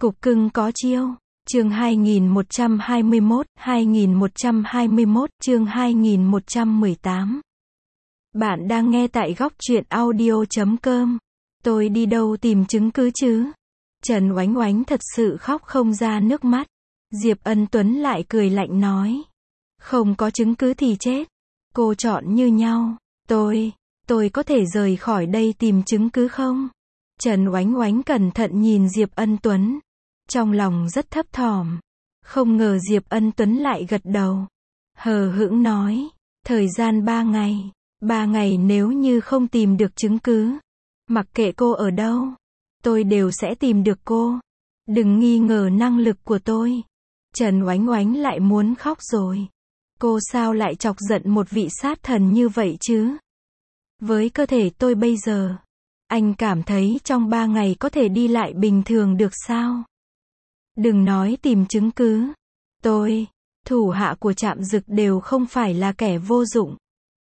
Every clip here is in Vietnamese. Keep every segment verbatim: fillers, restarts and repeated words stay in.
Cục cưng có chiêu. Chương hai nghìn một trăm hai mươi mốt, hai nghìn một trăm hai mươi mốt, chương hai nghìn một trăm mười tám. Bạn đang nghe tại góc truyện audio chấm com. Tôi đi đâu tìm chứng cứ chứ? Trần Oánh Oánh thật sự khóc không ra nước mắt. Diệp Ân Tuấn lại cười lạnh nói. Không có chứng cứ thì chết. Cô chọn như nhau. Tôi, tôi có thể rời khỏi đây tìm chứng cứ không? Trần Oánh Oánh cẩn thận nhìn Diệp Ân Tuấn. Trong lòng rất thấp thỏm. Không ngờ Diệp Ân Tuấn lại gật đầu. Hờ hững nói. Thời gian ba ngày. Ba ngày nếu như không tìm được chứng cứ. Mặc kệ cô ở đâu. Tôi đều sẽ tìm được cô. Đừng nghi ngờ năng lực của tôi. Trần Oánh Oánh lại muốn khóc rồi. Cô sao lại chọc giận một vị sát thần như vậy chứ? Với cơ thể tôi bây giờ. Anh cảm thấy trong ba ngày có thể đi lại bình thường được sao? Đừng nói tìm chứng cứ. Tôi, thủ hạ của Trạm Dực đều không phải là kẻ vô dụng.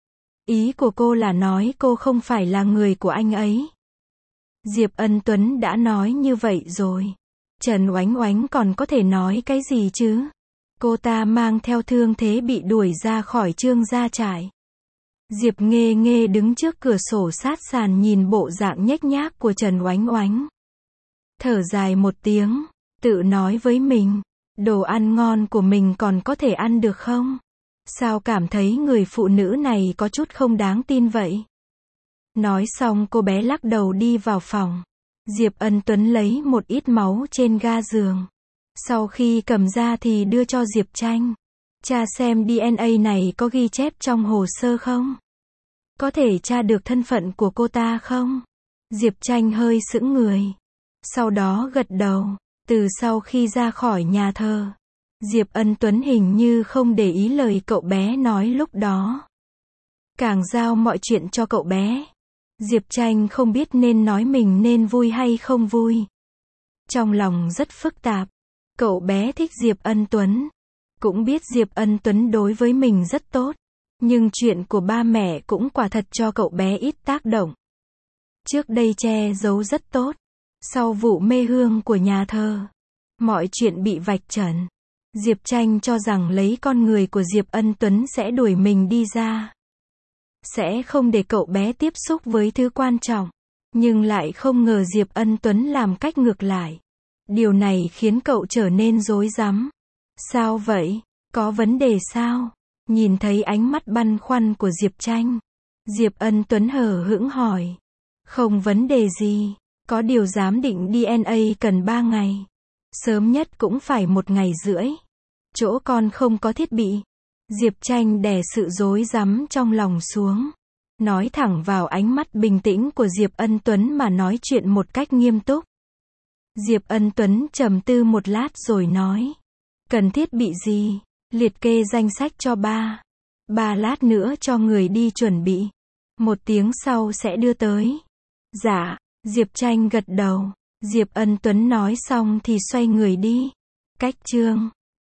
Ý của cô là nói cô không phải là người của anh ấy. Diệp Ân Tuấn đã nói như vậy rồi. Trần Oánh Oánh còn có thể nói cái gì chứ? Cô ta mang theo thương thế bị đuổi ra khỏi Trương gia trại. Diệp Nghê Nghê đứng trước cửa sổ sát sàn nhìn bộ dạng nhếch nhác của Trần Oánh Oánh. Thở dài một tiếng, tự nói với mình, đồ ăn ngon của mình còn có thể ăn được không? Sao cảm thấy người phụ nữ này có chút không đáng tin vậy? Nói xong cô bé lắc đầu đi vào phòng. Diệp Ân Tuấn lấy một ít máu trên ga giường. Sau khi cầm ra thì đưa cho Diệp Tranh. Tra xem đê en a này có ghi chép trong hồ sơ không? Có thể tra được thân phận của cô ta không? Diệp Tranh hơi sững người. Sau đó gật đầu. Từ sau khi ra khỏi nhà thờ, Diệp Ân Tuấn hình như không để ý lời cậu bé nói lúc đó. Càng giao mọi chuyện cho cậu bé. Diệp Tranh không biết nên nói mình nên vui hay không vui. Trong lòng rất phức tạp. Cậu bé thích Diệp Ân Tuấn. Cũng biết Diệp Ân Tuấn đối với mình rất tốt. Nhưng chuyện của ba mẹ cũng quả thật cho cậu bé ít tác động. Trước đây che giấu rất tốt. Sau vụ mê hương của nhà thờ, mọi chuyện bị vạch trần. Diệp Tranh cho rằng lấy con người của Diệp Ân Tuấn sẽ đuổi mình đi ra. Sẽ không để cậu bé tiếp xúc với thứ quan trọng. Nhưng lại không ngờ Diệp Ân Tuấn làm cách ngược lại. Điều này khiến cậu trở nên rối rắm. Sao vậy? Có vấn đề sao? Nhìn thấy ánh mắt băn khoăn của Diệp Tranh, Diệp Ân Tuấn hờ hững hỏi. Không vấn đề gì. Có điều giám định đê en a cần ba ngày. Sớm nhất cũng phải một ngày rưỡi. Chỗ con không có thiết bị. Diệp Tranh đè sự rối rắm trong lòng xuống. Nói thẳng vào ánh mắt bình tĩnh của Diệp Ân Tuấn mà nói chuyện một cách nghiêm túc. Diệp Ân Tuấn trầm tư một lát rồi nói. Cần thiết bị gì? Liệt kê danh sách cho ba. Ba lát nữa cho người đi chuẩn bị. Một tiếng sau sẽ đưa tới. Dạ. Diệp Tranh gật đầu. Diệp Ân Tuấn nói xong thì xoay người đi. Cách chương